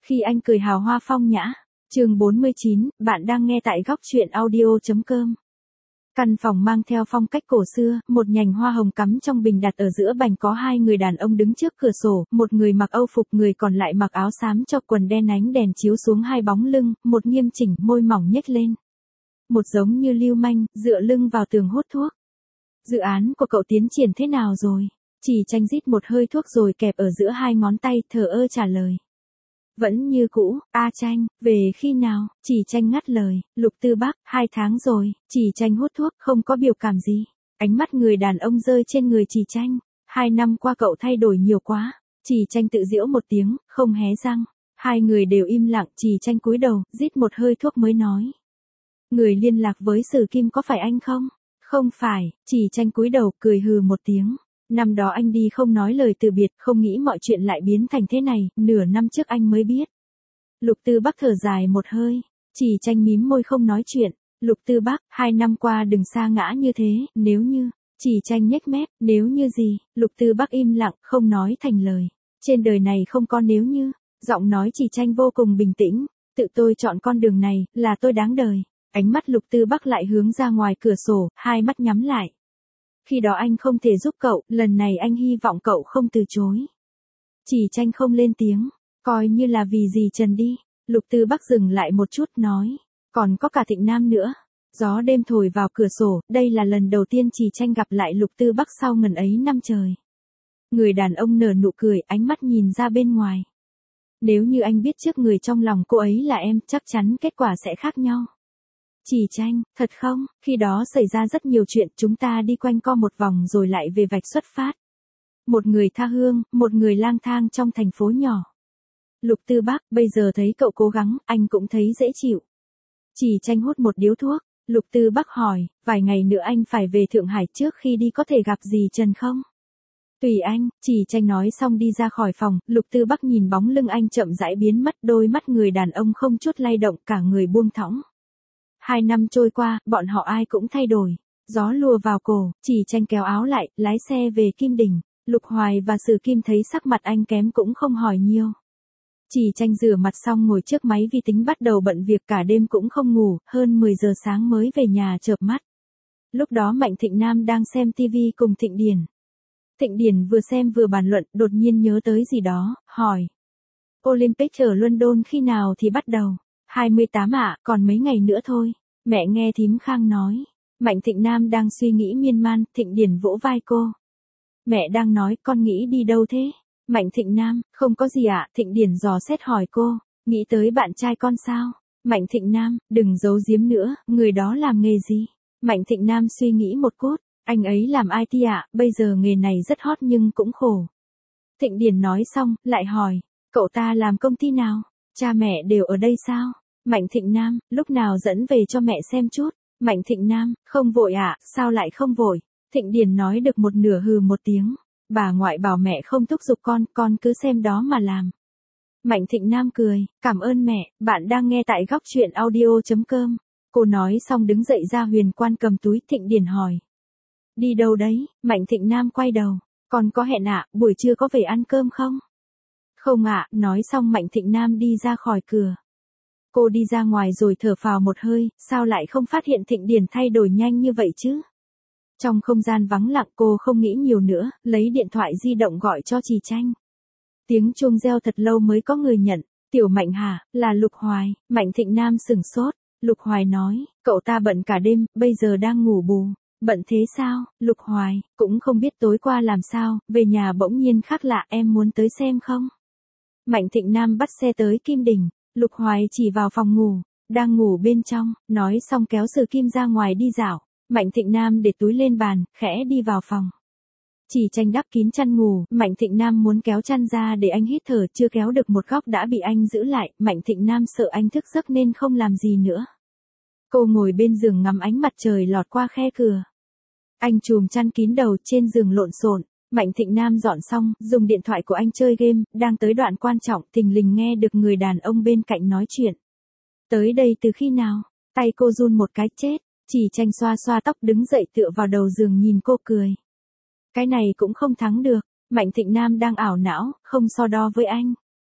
Khi anh cười hào hoa phong nhã. Chương 49, bạn đang nghe tại góc truyện audio.com. Căn phòng mang theo phong cách cổ xưa, một nhành hoa hồng cắm trong bình đặt ở giữa bành, có hai người đàn ông đứng trước cửa sổ, một người mặc âu phục, người còn lại mặc áo xám cho quần đen, ánh đèn chiếu xuống hai bóng lưng, một nghiêm chỉnh, môi mỏng nhếch lên. Một giống như lưu manh, dựa lưng vào tường hút thuốc. Dự án của cậu tiến triển thế nào rồi? Chỉ Tranh rít một hơi thuốc rồi kẹp ở giữa hai ngón tay, thờ ơ trả lời. Vẫn như cũ, Tranh, về khi nào? Chỉ Tranh ngắt lời, Lục Tư Bắc, 2 tháng rồi. Chỉ Tranh hút thuốc, không có biểu cảm gì. Ánh mắt người đàn ông rơi trên người Chỉ Tranh. 2 năm qua cậu thay đổi nhiều quá. Chỉ Tranh tự giễu một tiếng, không hé răng. Hai người đều im lặng, Chỉ Tranh cúi đầu, rít một hơi thuốc mới nói. Người liên lạc với Sử Kim có phải anh không? Không phải. Chỉ Tranh cúi đầu, cười hừ một tiếng. Năm đó anh đi không nói lời từ biệt, không nghĩ mọi chuyện lại biến thành thế này, nửa năm trước anh mới biết. Lục Tư Bắc thở dài một hơi, Chỉ Tranh mím môi không nói chuyện. Lục Tư Bắc, 2 năm qua đừng sa ngã như thế, nếu như. Chỉ Tranh nhếch mép, nếu như gì? Lục Tư Bắc im lặng, không nói thành lời. Trên đời này không có nếu như. Giọng nói Chỉ Tranh vô cùng bình tĩnh, tự tôi chọn con đường này, là tôi đáng đời. Ánh mắt Lục Tư Bắc lại hướng ra ngoài cửa sổ, hai mắt nhắm lại. Khi đó anh không thể giúp cậu, lần này anh hy vọng cậu không từ chối. Chỉ Tranh không lên tiếng, coi như là vì gì Trần đi. Lục Tư Bắc dừng lại một chút nói, còn có cả Thịnh Nam nữa. Gió đêm thổi vào cửa sổ, đây là lần đầu tiên Chỉ Tranh gặp lại Lục Tư Bắc sau ngần ấy năm trời. Người đàn ông nở nụ cười, ánh mắt nhìn ra bên ngoài. Nếu như anh biết trước người trong lòng cô ấy là em, chắc chắn kết quả sẽ khác nhau. Chỉ Tranh, thật không? Khi đó xảy ra rất nhiều chuyện, chúng ta đi quanh co một vòng rồi lại về vạch xuất phát. Một người tha hương, một người lang thang trong thành phố nhỏ. Lục Tư Bắc, bây giờ thấy cậu cố gắng, anh cũng thấy dễ chịu. Chỉ Tranh hút một điếu thuốc. Lục Tư Bắc hỏi, vài ngày nữa anh phải về Thượng Hải, trước khi đi có thể gặp gì Trần không? Tùy anh. Chỉ Tranh nói xong đi ra khỏi phòng. Lục Tư Bắc nhìn bóng lưng anh chậm rãi biến mất, đôi mắt người đàn ông không chút lay động, cả người buông thõng. 2 năm trôi qua, bọn họ ai cũng thay đổi. Gió lùa vào cổ, Chỉ Tranh kéo áo lại, lái xe về Kim Đình. Lục Hoài và Sử Kim thấy sắc mặt anh kém cũng không hỏi nhiều. Chỉ Tranh rửa mặt xong ngồi trước máy vi tính bắt đầu bận việc, cả đêm cũng không ngủ, hơn 10 giờ sáng mới về nhà chợp mắt. Lúc đó Mạnh Thịnh Nam đang xem TV cùng Thịnh Điển. Thịnh Điển vừa xem vừa bàn luận, đột nhiên nhớ tới gì đó, hỏi. Olympic ở London khi nào thì bắt đầu? 28 ạ, còn mấy ngày nữa thôi. Mẹ nghe thím Khang nói. Mạnh Thịnh Nam đang suy nghĩ miên man, Thịnh Điển vỗ vai cô. Mẹ đang nói, con nghĩ đi đâu thế? Mạnh Thịnh Nam, không có gì ạ. Thịnh Điển dò xét hỏi cô, nghĩ tới bạn trai con sao? Mạnh Thịnh Nam, đừng giấu giếm nữa, người đó làm nghề gì? Mạnh Thịnh Nam suy nghĩ một chút, anh ấy làm IT ạ, bây giờ nghề này rất hot nhưng cũng khổ. Thịnh Điển nói xong, lại hỏi, cậu ta làm công ty nào? Cha mẹ đều ở đây sao? Mạnh Thịnh Nam, lúc nào dẫn về cho mẹ xem chút. Mạnh Thịnh Nam, không vội ạ, sao lại không vội? Thịnh Điển nói được một nửa hừ một tiếng. Bà ngoại bảo mẹ không thúc giục con cứ xem đó mà làm. Mạnh Thịnh Nam cười, cảm ơn mẹ, bạn đang nghe tại góc truyện audio.com. Cô nói xong đứng dậy ra huyền quan cầm túi. Thịnh Điển hỏi. Đi đâu đấy? Mạnh Thịnh Nam quay đầu. Con có hẹn ạ, buổi trưa có về ăn cơm không? Không ạ, nói xong Mạnh Thịnh Nam đi ra khỏi cửa. Cô đi ra ngoài rồi thở phào một hơi, sao lại không phát hiện Thịnh Điển thay đổi nhanh như vậy chứ? Trong không gian vắng lặng cô không nghĩ nhiều nữa, lấy điện thoại di động gọi cho Chỉ Tranh. Tiếng chuông reo thật lâu mới có người nhận, Tiểu Mạnh hả, là Lục Hoài. Mạnh Thịnh Nam sửng sốt, Lục Hoài nói, cậu ta bận cả đêm, bây giờ đang ngủ bù. Bận thế sao? Lục Hoài, cũng không biết tối qua làm sao, về nhà bỗng nhiên khác lạ, em muốn tới xem không? Mạnh Thịnh Nam bắt xe tới Kim Đình. Lục Hoài chỉ vào phòng ngủ, đang ngủ bên trong, nói xong kéo Sử Kim ra ngoài đi dạo. Mạnh Thịnh Nam để túi lên bàn, khẽ đi vào phòng. Chỉ Tranh đắp kín chăn ngủ, Mạnh Thịnh Nam muốn kéo chăn ra để anh hít thở, chưa kéo được một góc đã bị anh giữ lại. Mạnh Thịnh Nam sợ anh thức giấc nên không làm gì nữa. Cô ngồi bên giường ngắm ánh mặt trời lọt qua khe cửa. Anh chùm chăn kín đầu, trên giường lộn xộn. Mạnh Thịnh Nam dọn xong, dùng điện thoại của anh chơi game, đang tới đoạn quan trọng, thình lình nghe được người đàn ông bên cạnh nói chuyện. Tới đây từ khi nào? Tay cô run một cái, chết. Chỉ Tranh xoa xoa tóc đứng dậy tựa vào đầu giường nhìn cô cười. Cái này cũng không thắng được. Mạnh Thịnh Nam đang ảo não, không so đo với anh.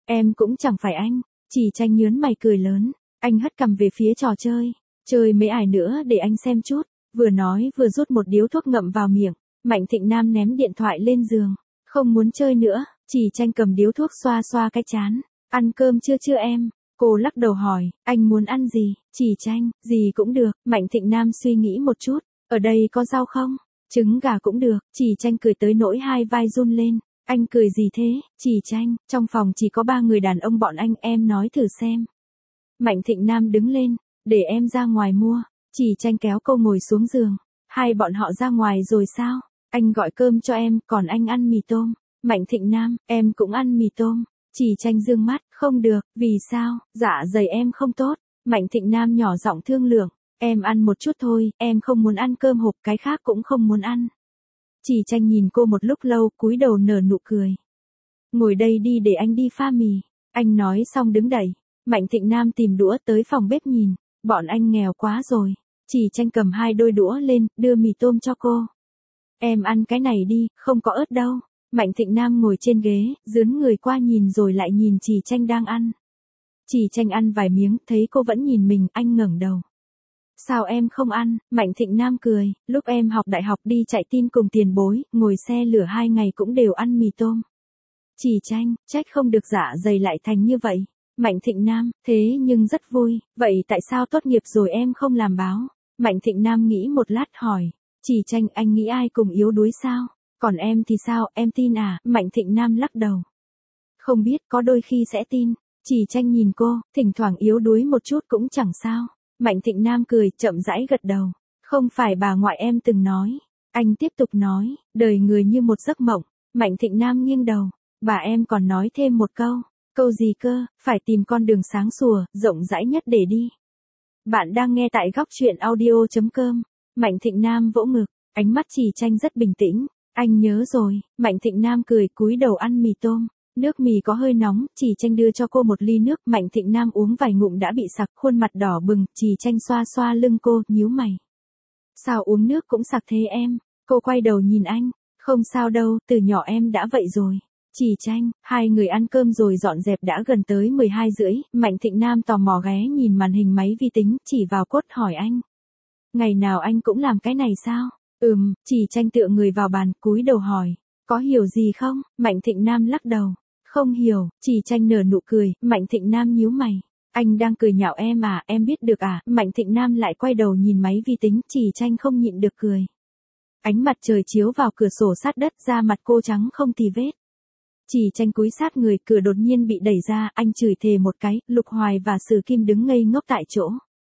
Em cũng chẳng phải anh. Chỉ Tranh nhớn mày cười lớn. Anh hất cằm về phía trò chơi. Chơi mấy ải nữa để anh xem chút. Vừa nói vừa rút một điếu thuốc ngậm vào miệng. Mạnh Thịnh Nam ném điện thoại lên giường. Không muốn chơi nữa. Chỉ Tranh cầm điếu thuốc xoa xoa cái trán. Ăn cơm chưa em? Cô lắc đầu hỏi, anh muốn ăn gì? Chỉ Tranh, gì cũng được. Mạnh Thịnh Nam suy nghĩ một chút. Ở đây có rau không? Trứng gà cũng được. Chỉ Tranh cười tới nỗi hai vai run lên. Anh cười gì thế? Chỉ Tranh, trong phòng chỉ có 3 người đàn ông bọn anh, em nói thử xem. Mạnh Thịnh Nam đứng lên, để em ra ngoài mua. Chỉ Tranh kéo cô ngồi xuống giường. Hai bọn họ ra ngoài rồi sao? Anh gọi cơm cho em, còn anh ăn mì tôm. Mạnh Thịnh Nam, em cũng ăn mì tôm. Chỉ Tranh dương mắt, không được, vì sao? Dạ dày em không tốt. Mạnh Thịnh Nam nhỏ giọng thương lượng. Em ăn một chút thôi, em không muốn ăn cơm hộp, cái khác cũng không muốn ăn. Chỉ Tranh nhìn cô một lúc lâu, cúi đầu nở nụ cười. Ngồi đây đi để anh đi pha mì. Anh nói xong đứng dậy. Mạnh Thịnh Nam tìm đũa tới phòng bếp nhìn. Bọn anh nghèo quá rồi. Chỉ Tranh cầm 2 đôi đũa lên, đưa mì tôm cho cô. Em ăn cái này đi, không có ớt đâu. Mạnh Thịnh Nam ngồi trên ghế, dướn người qua nhìn rồi lại nhìn Chỉ Tranh đang ăn. Chỉ Tranh ăn vài miếng, thấy cô vẫn nhìn mình, anh ngẩng đầu. Sao em không ăn? Mạnh Thịnh Nam cười, lúc em học đại học đi chạy tin cùng tiền bối, ngồi xe lửa 2 ngày cũng đều ăn mì tôm. Chỉ Tranh, trách không được dạ dày lại thành như vậy. Mạnh Thịnh Nam, thế nhưng rất vui, vậy tại sao tốt nghiệp rồi em không làm báo? Mạnh Thịnh Nam nghĩ một lát hỏi, Chỉ Tranh, anh nghĩ ai cùng yếu đuối sao? Còn em thì sao, em tin à? Mạnh Thịnh Nam lắc đầu. Không biết, có đôi khi sẽ tin. Chỉ Tranh nhìn cô, thỉnh thoảng yếu đuối một chút cũng chẳng sao. Mạnh Thịnh Nam cười, chậm rãi gật đầu. Không phải bà ngoại em từng nói. Anh tiếp tục nói, đời người như một giấc mộng. Mạnh Thịnh Nam nghiêng đầu. Bà em còn nói thêm một câu. Câu gì cơ? Phải tìm con đường sáng sủa, rộng rãi nhất để đi. Bạn đang nghe tại góc truyện audio.com. Mạnh Thịnh Nam vỗ ngực, ánh mắt Chỉ Tranh rất bình tĩnh. Anh nhớ rồi. Mạnh Thịnh Nam cười, cúi đầu ăn mì tôm. Nước mì có hơi nóng, Chỉ Tranh đưa cho cô một ly nước, Mạnh Thịnh Nam uống vài ngụm đã bị sặc, khuôn mặt đỏ bừng, Chỉ Tranh xoa xoa lưng cô, nhíu mày. Sao uống nước cũng sặc thế em? Cô quay đầu nhìn anh, không sao đâu, từ nhỏ em đã vậy rồi. Chỉ Tranh, hai người ăn cơm rồi dọn dẹp đã gần tới 12:30, Mạnh Thịnh Nam tò mò ghé nhìn màn hình máy vi tính, chỉ vào cốt hỏi anh. Ngày nào anh cũng làm cái này sao? Chỉ Tranh tựa người vào bàn, cúi đầu hỏi. Có hiểu gì không? Mạnh Thịnh Nam lắc đầu. Không hiểu. Chỉ Tranh nở nụ cười, Mạnh Thịnh Nam nhíu mày. Anh đang cười nhạo em à, em biết được à? Mạnh Thịnh Nam lại quay đầu nhìn máy vi tính, Chỉ Tranh không nhịn được cười. Ánh mặt trời chiếu vào cửa sổ sát đất, da mặt cô trắng không tì vết. Chỉ Tranh cúi sát người, cửa đột nhiên bị đẩy ra, anh chửi thề một cái, Lục Hoài và Sử Kim đứng ngây ngốc tại chỗ.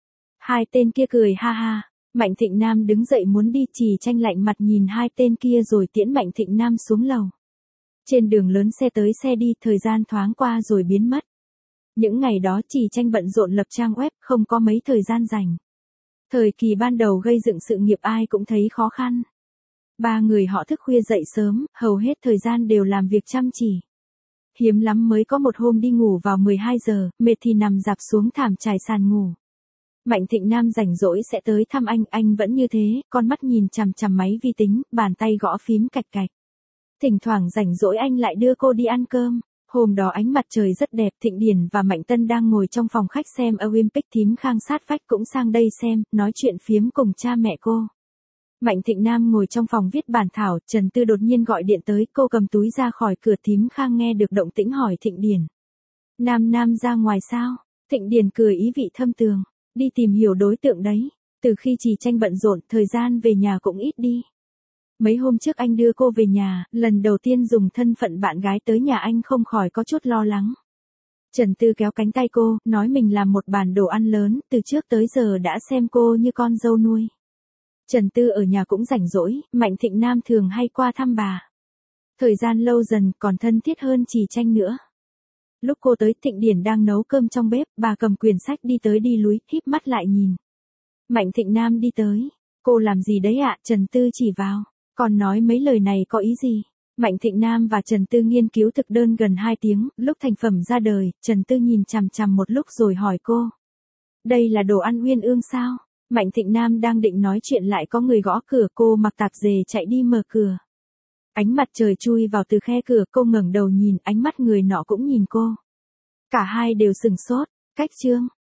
Hai tên kia cười ha ha. Mạnh Thịnh Nam đứng dậy muốn đi, Chỉ Tranh lạnh mặt nhìn hai tên kia rồi tiễn Mạnh Thịnh Nam xuống lầu. Trên đường lớn xe tới xe đi, thời gian thoáng qua rồi biến mất. Những ngày đó Chỉ Tranh bận rộn lập trang web, không có mấy thời gian rảnh. Thời kỳ ban đầu gây dựng sự nghiệp ai cũng thấy khó khăn. 3 người họ thức khuya dậy sớm, hầu hết thời gian đều làm việc chăm chỉ. Hiếm lắm mới có một hôm đi ngủ vào 12 giờ, mệt thì nằm rạp xuống thảm trải sàn ngủ. Mạnh Thịnh Nam rảnh rỗi sẽ tới thăm anh vẫn như thế, con mắt nhìn chằm chằm máy vi tính, bàn tay gõ phím cạch cạch. Thỉnh thoảng rảnh rỗi anh lại đưa cô đi ăn cơm. Hôm đó ánh mặt trời rất đẹp, Thịnh Điển và Mạnh Tân đang ngồi trong phòng khách xem Olympic, Thím Khang sát vách cũng sang đây xem, nói chuyện phiếm cùng cha mẹ cô. Mạnh Thịnh Nam ngồi trong phòng viết bản thảo, Trần Tư đột nhiên gọi điện tới, cô cầm túi ra khỏi cửa, Thím Khang nghe được động tĩnh hỏi Thịnh Điển. Nam ra ngoài sao? Thịnh Điển cười ý vị thâm tường. Đi tìm hiểu đối tượng đấy. Từ khi Chỉ Tranh bận rộn, thời gian về nhà cũng ít đi. Mấy hôm trước anh đưa cô về nhà, lần đầu tiên dùng thân phận bạn gái tới nhà anh không khỏi có chút lo lắng. Trần Tư kéo cánh tay cô, nói mình làm một bàn đồ ăn lớn, từ trước tới giờ đã xem cô như con dâu nuôi. Trần Tư ở nhà cũng rảnh rỗi, Mạnh Thịnh Nam thường hay qua thăm bà. Thời gian lâu dần còn thân thiết hơn Chỉ Tranh nữa. Lúc cô tới, Thịnh Điển đang nấu cơm trong bếp, bà cầm quyển sách đi tới đi lui, híp mắt lại nhìn. Mạnh Thịnh Nam đi tới. Cô làm gì đấy ạ? Trần Tư chỉ vào. Còn nói mấy lời này có ý gì? Mạnh Thịnh Nam và Trần Tư nghiên cứu thực đơn gần 2 tiếng, lúc thành phẩm ra đời, Trần Tư nhìn chằm chằm một lúc rồi hỏi cô. Đây là đồ ăn uyên ương sao? Mạnh Thịnh Nam đang định nói chuyện lại có người gõ cửa, cô mặc tạp dề chạy đi mở cửa. Ánh mặt trời chui vào từ khe cửa, cô ngẩng đầu nhìn, ánh mắt người nọ cũng nhìn cô. Cả hai đều sửng sốt, cách Trương